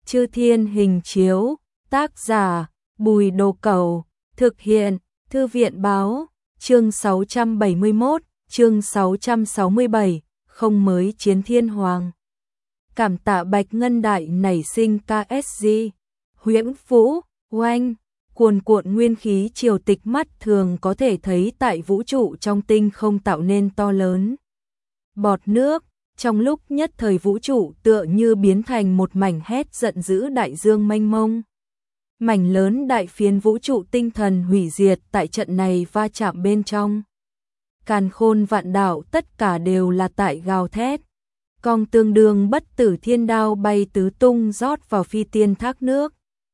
Chư Thiên Hình Chiếu, tác giả Bùi Đồ Cẩu, thực hiện Thư viện Báo, chương 671, chương 667, không mới chiến thiên hoàng. Cảm tạ Bạch Ngân Đại nảy sinh KSG, Huyễn Vũ, oanh, cuồn cuộn nguyên khí triều tịch mắt thường có thể thấy tại vũ trụ trong tinh không tạo nên to lớn bọt nước. Trong lúc nhất thời vũ trụ tựa như biến thành một mảnh hét giận dữ đại dương mênh mông. Mảnh lớn đại phiến vũ trụ tinh thần hủy diệt tại trận này va chạm bên trong. Càn khôn vạn đạo tất cả đều là tại gào thét. Cong tương đương bất tử thiên đao bay tứ tung rót vào phi tiên thác nước.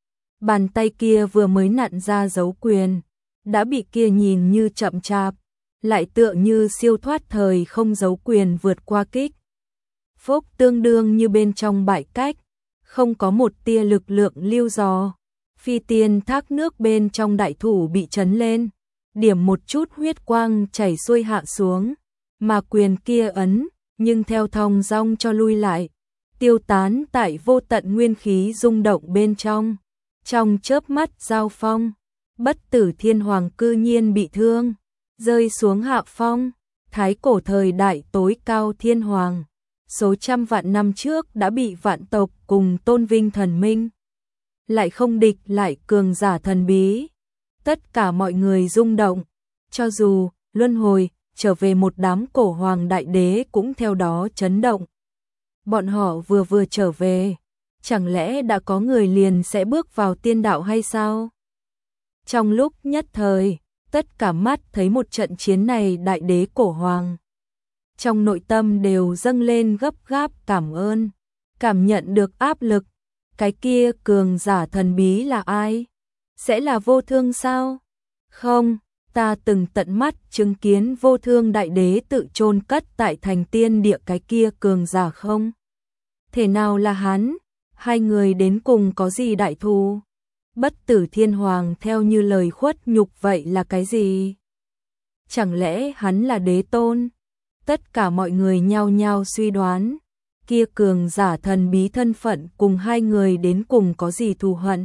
Bàn tay kia vừa mới nặn ra dấu quyền, đã bị kia nhìn như chậm chạp, lại tựa như siêu thoát thời không dấu quyền vượt qua kích. Phốc tương đương như bên trong bãi cách, không có một tia lực lượng lưu dò. Phi tiên thác nước bên trong đại thủ bị chấn lên, điểm một chút huyết quang chảy xuôi hạ xuống, mà quyền kia ấn, nhưng theo thong dong cho lui lại, tiêu tán tại vô tận nguyên khí rung động bên trong. Trong chớp mắt giao phong, bất tử thiên hoàng cư nhiên bị thương, rơi xuống hạ phong. Thái cổ thời đại tối cao thiên hoàng, số trăm vạn năm trước đã bị vạn tộc cùng tôn vinh thần minh. Lại không địch lại cường giả thần bí. Tất cả mọi người rung động, cho dù luân hồi trở về một đám cổ hoàng đại đế cũng theo đó chấn động. Bọn họ vừa trở về, chẳng lẽ đã có người liền sẽ bước vào tiên đạo hay sao? Trong lúc nhất thời, tất cả mắt thấy một trận chiến này đại đế cổ hoàng. Trong nội tâm đều dâng lên gấp gáp cảm ơn, cảm nhận được áp lực. Cái kia cường giả thần bí là ai? Sẽ là Vô Thương sao? Không, ta từng tận mắt chứng kiến Vô Thương đại đế tự chôn cất tại thành tiên địa, cái kia cường giả không? Thể nào là hắn? Hai người đến cùng có gì đại thù? Bất tử thiên hoàng theo như lời khuất nhục vậy là cái gì? Chẳng lẽ hắn là đế tôn? Tất cả mọi người nhao nhao suy đoán, kia cường giả thần bí thân phận cùng hai người đến cùng có gì thù hận.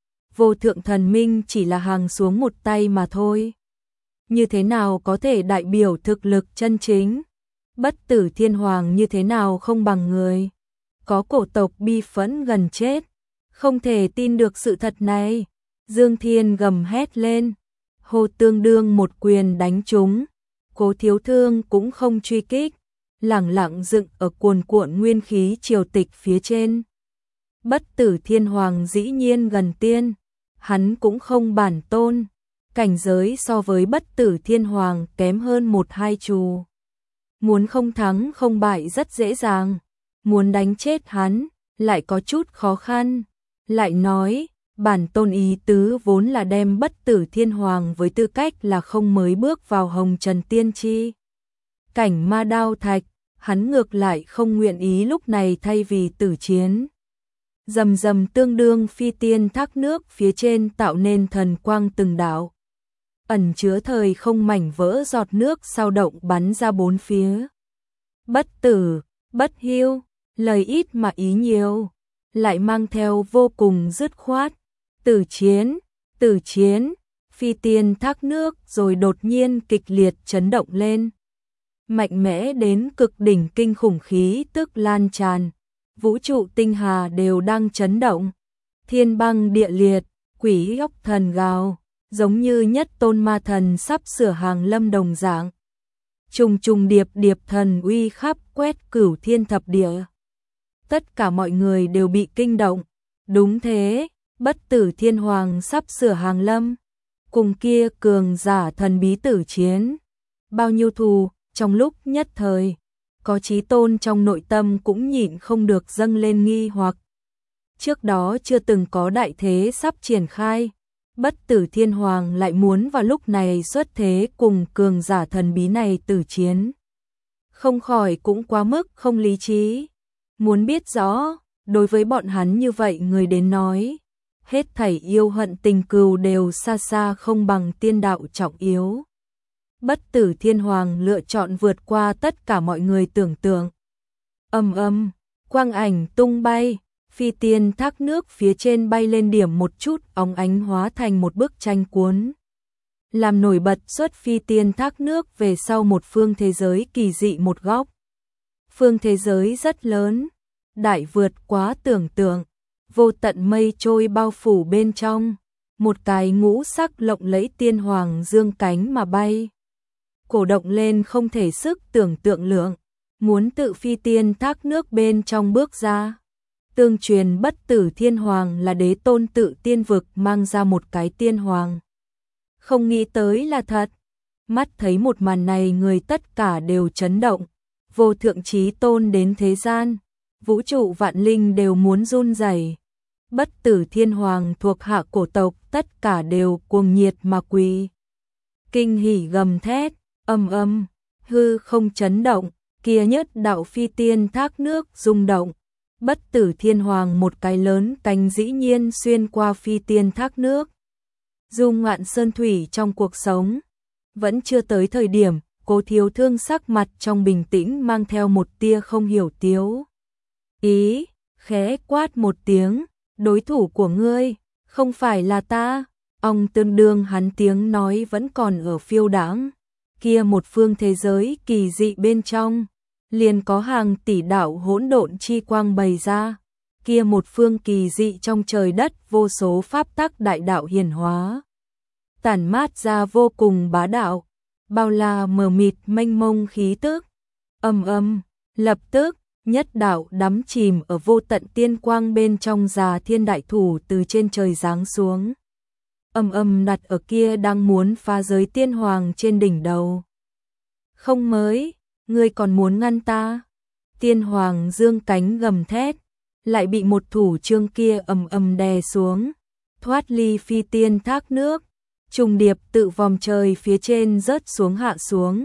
Vô thượng thần minh chỉ là hàng xuống một tay mà thôi. Như thế nào có thể đại biểu thực lực chân chính? Bất tử thiên hoàng như thế nào không bằng người? Có cổ tộc bi phẫn gần chết, không thể tin được sự thật này. Dương Thiên gầm hét lên, hô tương đương một quyền đánh trúng. Cố Thiếu Thương cũng không truy kích, lẳng lặng dựng ở cuồn cuộn nguyên khí triều tịch phía trên. Bất tử thiên hoàng dĩ nhiên gần tiên, hắn cũng không bản tôn, cảnh giới so với bất tử thiên hoàng kém hơn 1-2 trù. Muốn không thắng không bại rất dễ dàng, muốn đánh chết hắn lại có chút khó khăn. Lại nói, bản tôn ý tứ vốn là đem bất tử thiên hoàng với tư cách là không mới bước vào hồng trần tiên chi cảnh ma đao thạch, hắn ngược lại không nguyện ý lúc này thay vì tử chiến. Rầm rầm tương đương phi tiên thác nước phía trên tạo nên thần quang từng đạo, ẩn chứa thời không mảnh vỡ giọt nước sao động bắn ra bốn phía. Bất tử, bất hiu, lời ít mà ý nhiều, lại mang theo vô cùng dứt khoát. Tử chiến, phi tiên thác nước rồi đột nhiên kịch liệt chấn động lên. Mạnh mẽ đến cực đỉnh kinh khủng khí tức lan tràn, vũ trụ tinh hà đều đang chấn động. Thiên băng địa liệt, quỷ óc thần gào, giống như nhất tôn ma thần sắp sửa hàng lâm đồng dạng. Trùng trùng điệp điệp thần uy khắp quét cửu thiên thập địa. Tất cả mọi người đều bị kinh động. Đúng thế, bất tử thiên hoàng sắp sửa hàng lâm, cùng kia cường giả thần bí tử chiến. Bao nhiêu thù, trong lúc nhất thời, có chí tôn trong nội tâm cũng nhịn không được dâng lên nghi hoặc. Trước đó chưa từng có đại thế sắp triển khai, bất tử thiên hoàng lại muốn vào lúc này xuất thế cùng cường giả thần bí này tử chiến. Không khỏi cũng quá mức không lý trí. Muốn biết rõ, đối với bọn hắn như vậy người đến nói, hết thảy yêu hận tình cừu đều xa xa không bằng tiên đạo trọng yếu. Bất tử thiên hoàng lựa chọn vượt qua tất cả mọi người tưởng tượng. Quang ảnh tung bay, Phi tiên thác nước phía trên bay lên điểm một chút óng ánh hóa thành một bức tranh cuốn. Làm nổi bật xuất phi tiên thác nước về sau một phương thế giới kỳ dị một góc. Phương thế giới rất lớn, đại vượt quá tưởng tượng, vô tận mây trôi bao phủ bên trong, một cái ngũ sắc lộng lẫy tiên hoàng dương cánh mà bay. Cổ động lên không thể sức tưởng tượng lượng, muốn tự phi tiên thác nước bên trong bước ra. Tương truyền bất tử thiên hoàng là đế tôn tự tiên vực mang ra một cái tiên hoàng. Không nghĩ tới là thật. Mắt thấy một màn này người tất cả đều chấn động. Vô thượng chí tôn đến thế gian, vũ trụ vạn linh đều muốn run rẩy. Bất tử thiên hoàng thuộc hạ cổ tộc tất cả đều cuồng nhiệt mà quỳ. Kinh hỉ gầm thét, ầm, hư không chấn động, kia nhất đạo phi tiên thác nước rung động. Bất tử thiên hoàng một cái lớn cánh dĩ nhiên xuyên qua phi tiên thác nước. Du ngoạn sơn thủy trong cuộc sống, vẫn chưa tới thời điểm, Cố Thiếu Thương sắc mặt trong bình tĩnh mang theo một tia không hiểu tiếu ý, khẽ quát một tiếng, đối thủ của ngươi, không phải là ta. Ông tương đương hắn tiếng nói vẫn còn ở phiêu đãng, kia một phương thế giới kỳ dị bên trong, liền có hàng tỷ đạo hỗn độn chi quang bày ra, kia một phương kỳ dị trong trời đất vô số pháp tắc đại đạo hiển hóa, tản mát ra vô cùng bá đạo, bao la mờ mịt mênh mông khí tức. Lập tức, nhất đạo đắm chìm ở vô tận tiên quang bên trong già thiên đại thủ từ trên trời giáng xuống. Đặt ở kia đang muốn phá giới tiên hoàng trên đỉnh đầu. Không mới, ngươi còn muốn ngăn ta? Tiên hoàng dương cánh gầm thét, lại bị một thủ trương kia đè xuống, thoát ly phi tiên thác nước, trùng điệp tự vòng trời phía trên rớt xuống hạ xuống.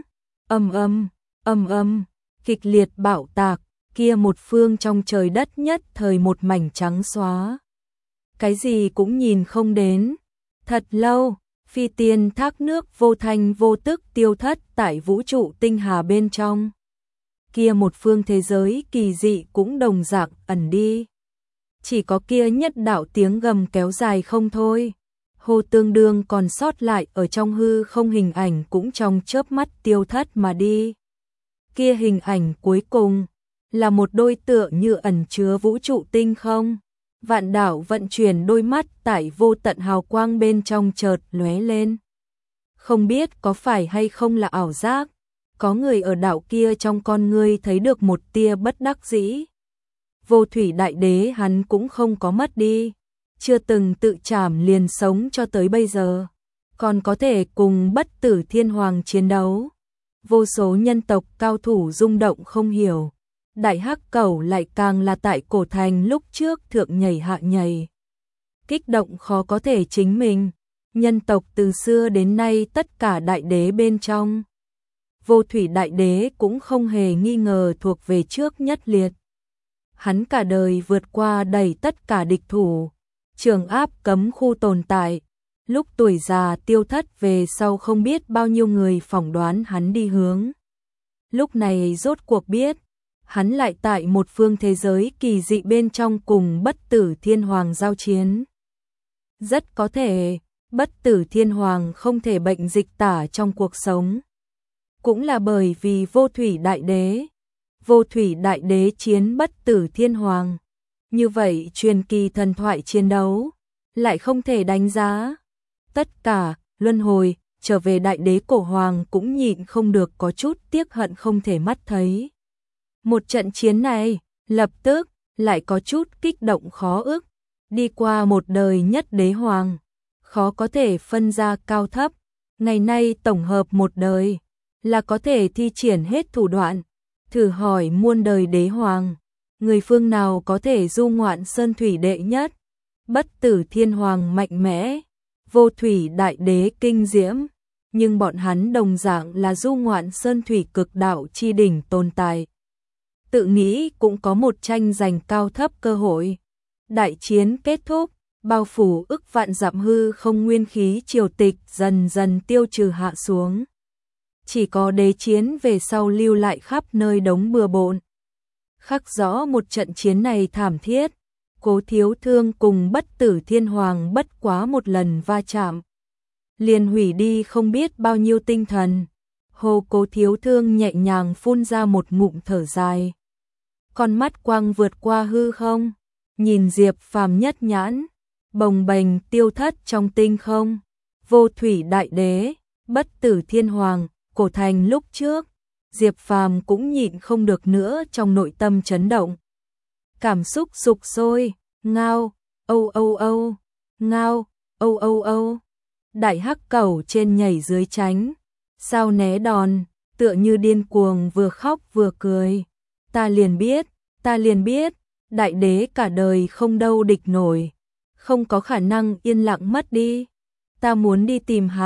Kịch liệt bạo tạc, kia một phương trong trời đất nhất thời một mảnh trắng xóa. Cái gì cũng nhìn không đến. Thật lâu, phi tiên thác nước vô thanh vô tức tiêu thất tại vũ trụ tinh hà bên trong. Kia một phương thế giới kỳ dị cũng đồng dạng ẩn đi. Chỉ có kia nhất đạo tiếng gầm kéo dài không thôi. Hồ tương đương còn sót lại ở trong hư không hình ảnh cũng trong chớp mắt tiêu thất mà đi. Kia hình ảnh cuối cùng là một đôi tựa như ẩn chứa vũ trụ tinh không. Vạn đảo vận chuyển đôi mắt tại vô tận hào quang bên trong chợt lóe lên. Không biết có phải hay không là ảo giác, có người ở đảo kia trong con ngươi thấy được một tia bất đắc dĩ. Vô thủy đại đế hắn cũng không có mất đi, chưa từng tự trảm liền sống cho tới bây giờ, còn có thể cùng bất tử thiên hoàng chiến đấu. Vô số nhân tộc cao thủ rung động không hiểu. Đại hắc cẩu lại càng là tại cổ thành lúc trước thượng nhảy hạ nhảy. Kích động khó có thể chính mình, nhân tộc từ xưa đến nay tất cả đại đế bên trong. Vô thủy đại đế cũng không hề nghi ngờ thuộc về trước nhất liệt. Hắn cả đời vượt qua đầy tất cả địch thủ, trường áp cấm khu tồn tại. Lúc tuổi già tiêu thất về sau không biết bao nhiêu người phỏng đoán hắn đi hướng. Lúc này rốt cuộc biết. Hắn lại tại một phương thế giới kỳ dị bên trong cùng bất tử thiên hoàng giao chiến. Rất có thể, bất tử thiên hoàng không thể bệnh dịch tả trong cuộc sống. Cũng là bởi vì vô thủy đại đế. Vô thủy đại đế chiến bất tử thiên hoàng. Như vậy truyền kỳ thần thoại chiến đấu, lại không thể đánh giá. Tất cả, luân hồi, trở về đại đế cổ hoàng cũng nhịn không được có chút tiếc hận không thể mắt thấy. Một trận chiến này, lập tức, lại có chút kích động khó ức. Đi qua một đời nhất đế hoàng, khó có thể phân ra cao thấp. Ngày nay tổng hợp một đời, là có thể thi triển hết thủ đoạn. Thử hỏi muôn đời đế hoàng, người phương nào có thể du ngoạn sơn thủy đệ nhất? Bất tử thiên hoàng mạnh mẽ, vô thủy đại đế kinh diễm. Nhưng bọn hắn đồng dạng là du ngoạn sơn thủy cực đạo chi đỉnh tồn tại. Tự nghĩ cũng có một tranh giành cao thấp cơ hội. Đại chiến kết thúc, bao phủ ức vạn dặm hư không nguyên khí triều tịch dần dần tiêu trừ hạ xuống. Chỉ có đế chiến về sau lưu lại khắp nơi đống bừa bộn. Khắc rõ một trận chiến này thảm thiết, Cố Thiếu Thương cùng Bất Tử Thiên Hoàng bất quá một lần va chạm, liền hủy đi không biết bao nhiêu tinh thần. Hồ Cố Thiếu Thương nhẹ nhàng phun ra một ngụm thở dài. Con mắt quang vượt qua hư không, nhìn Diệp Phàm nhất nhãn, bồng bềnh tiêu thất trong tinh không. Vô Thủy Đại Đế, Bất Tử Thiên Hoàng, Cổ Thành lúc trước, Diệp Phàm cũng nhịn không được nữa, trong nội tâm chấn động. Cảm xúc sục sôi, ngao, âu âu âu, ngao, âu âu âu. Đại hắc cẩu trên nhảy dưới tránh, sao né đòn, tựa như điên cuồng vừa khóc vừa cười. Ta liền biết, đại đế cả đời không đâu địch nổi, không có khả năng yên lặng mất đi. Ta muốn đi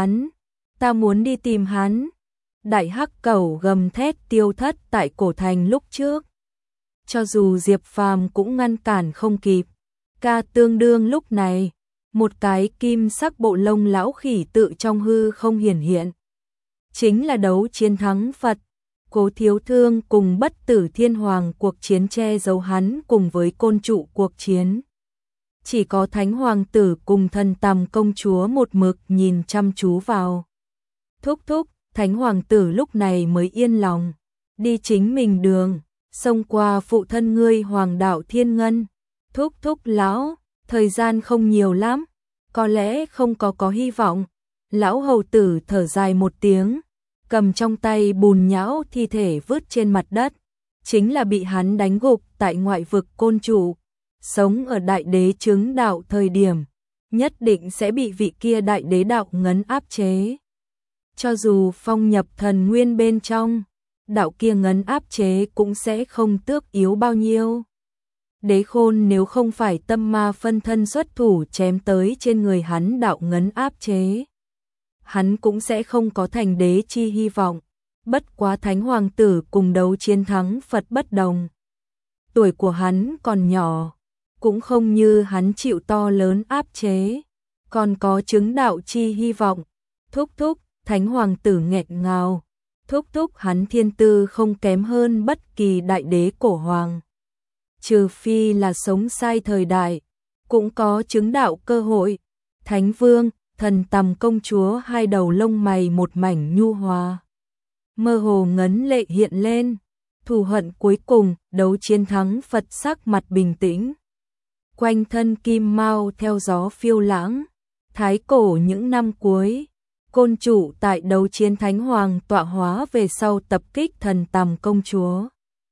tìm hắn. Đại hắc cẩu gầm thét tiêu thất tại Cổ Thành lúc trước. Cho dù Diệp Phàm cũng ngăn cản không kịp. Ca tương đương lúc này, một cái kim sắc bộ lông lão khỉ tự trong hư không hiển hiện. Chính là đấu chiến thắng Phật. Cố Thiếu Thương cùng Bất Tử Thiên Hoàng cuộc chiến che giấu hắn cùng với côn trụ cuộc chiến. Chỉ có Thánh Hoàng tử cùng Thần Tầm công chúa một mực nhìn chăm chú vào. Thúc thúc, Thánh Hoàng tử lúc này mới yên lòng, đi chính mình đường, xông qua phụ thân ngươi Hoàng đạo Thiên Ngân. Thúc thúc lão, thời gian không nhiều lắm, có lẽ không có hy vọng. Lão hầu tử thở dài một tiếng, cầm trong tay bùn nhão thi thể vứt trên mặt đất, chính là bị hắn đánh gục tại ngoại vực côn trụ. Sống ở đại đế chứng đạo thời điểm, nhất định sẽ bị vị kia đại đế đạo ngấn áp chế. Cho dù phong nhập thần nguyên bên trong, đạo kia ngấn áp chế cũng sẽ không tước yếu bao nhiêu. Đế Khôn nếu không phải tâm ma phân thân xuất thủ chém tới trên người hắn đạo ngấn áp chế, hắn cũng sẽ không có thành đế chi hy vọng. Bất quá Thánh Hoàng tử cùng đấu chiến thắng Phật bất đồng. Tuổi của hắn còn nhỏ, cũng không như hắn chịu to lớn áp chế, còn có chứng đạo chi hy vọng. Thúc thúc, Thánh Hoàng tử nghẹn ngào. Thúc thúc, hắn thiên tư không kém hơn bất kỳ đại đế cổ hoàng. Trừ phi là sống sai thời đại, cũng có chứng đạo cơ hội. Thánh Vương, Thần Tầm công chúa hai đầu lông mày một mảnh nhu hòa. Mơ hồ ngấn lệ hiện lên, thù hận cuối cùng, đấu chiến thắng Phật sắc mặt bình tĩnh. Quanh thân kim mao theo gió phiêu lãng, thái cổ những năm cuối, côn trụ tại đấu chiến Thánh Hoàng tọa hóa về sau tập kích Thần Tầm công chúa.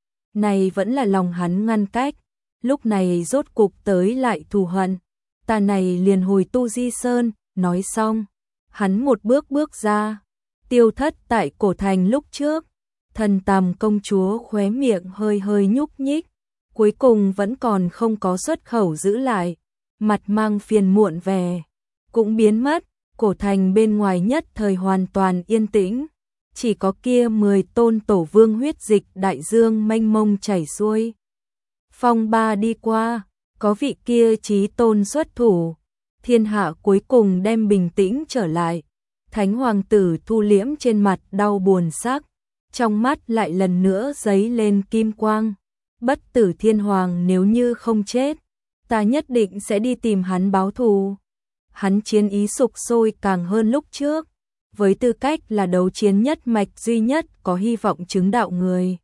Này vẫn là lòng hắn ngăn cách, lúc này rốt cục tới lại thù hận. Ta này liền hồi Tu Di Sơn. Nói xong, hắn một bước bước ra, tiêu thất tại Cổ Thành lúc trước. Thần Tầm công chúa khóe miệng hơi hơi nhúc nhích, cuối cùng vẫn còn không có xuất khẩu giữ lại, mặt mang phiền muộn vẻ, cũng biến mất. Cổ Thành bên ngoài nhất thời hoàn toàn yên tĩnh, chỉ có kia 10 tôn tổ vương huyết dịch đại dương mênh mông chảy xuôi. Phong ba đi qua, có vị kia chí tôn xuất thủ, thiên hạ cuối cùng đem bình tĩnh trở lại. Thánh Hoàng tử thu liễm trên mặt đau buồn sắc, trong mắt lại lần nữa giấy lên kim quang. Bất Tử Thiên Hoàng nếu như không chết, ta nhất định sẽ đi tìm hắn báo thù. Hắn chiến ý sục sôi càng hơn lúc trước, với tư cách là đấu chiến nhất mạch duy nhất có hy vọng chứng đạo người.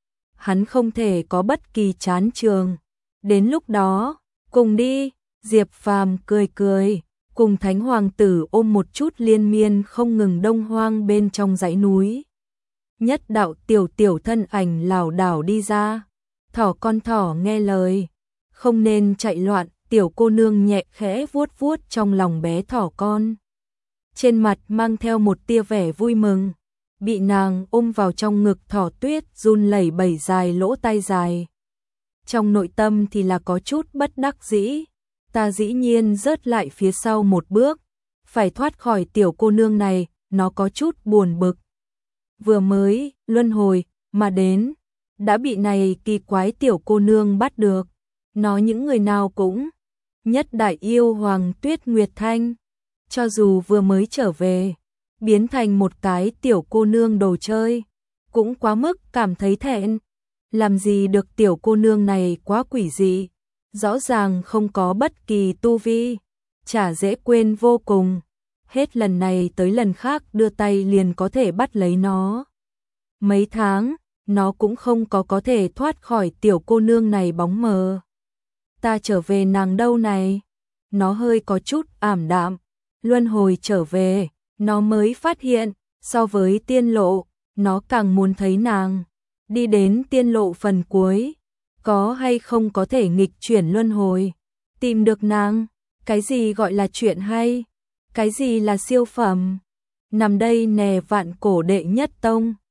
Hắn không thể có bất kỳ chán trường. Đến lúc đó, cùng đi. Diệp Phàm cười cười, cùng Thánh Hoàng tử ôm một chút liên miên không ngừng đông hoang bên trong dãy núi. Nhất đạo tiểu thân ảnh lảo đảo đi ra. Thỏ con thỏ nghe lời, không nên chạy loạn. Tiểu cô nương nhẹ khẽ vuốt vuốt trong lòng bé thỏ con, trên mặt mang theo một tia vẻ vui mừng. Bị nàng ôm vào trong ngực, thỏ tuyết run lẩy bẩy dài lỗ tai dài. Trong nội tâm thì là có chút bất đắc dĩ. Ta dĩ nhiên rớt lại phía sau một bước, phải thoát khỏi tiểu cô nương này, nó có chút buồn bực. Vừa mới luân hồi mà đến, đã bị này kỳ quái tiểu cô nương bắt được. Nó những người nào cũng nhất đại yêu Hoàng Tuyết Nguyệt Thanh, cho dù vừa mới trở về, biến thành một cái tiểu cô nương đồ chơi, cũng quá mức cảm thấy thẹn. Làm gì được, tiểu cô nương này quá quỷ dị, rõ ràng không có bất kỳ tu vi, chả dễ quên vô cùng. Hết lần này tới lần khác đưa tay liền có thể bắt lấy nó. Mấy tháng, nó cũng không có thể thoát khỏi tiểu cô nương này bóng mờ. Ta trở về nàng đâu này? Nó hơi có chút ảm đạm. Luân hồi trở về, nó mới phát hiện, so với tiên lộ, nó càng muốn thấy nàng. Đi đến tiên lộ phần cuối, có hay không có thể nghịch chuyển luân hồi, tìm được nàng. Cái gì gọi là chuyện hay? Cái gì là siêu phẩm? Nằm đây nè vạn cổ đệ nhất tông.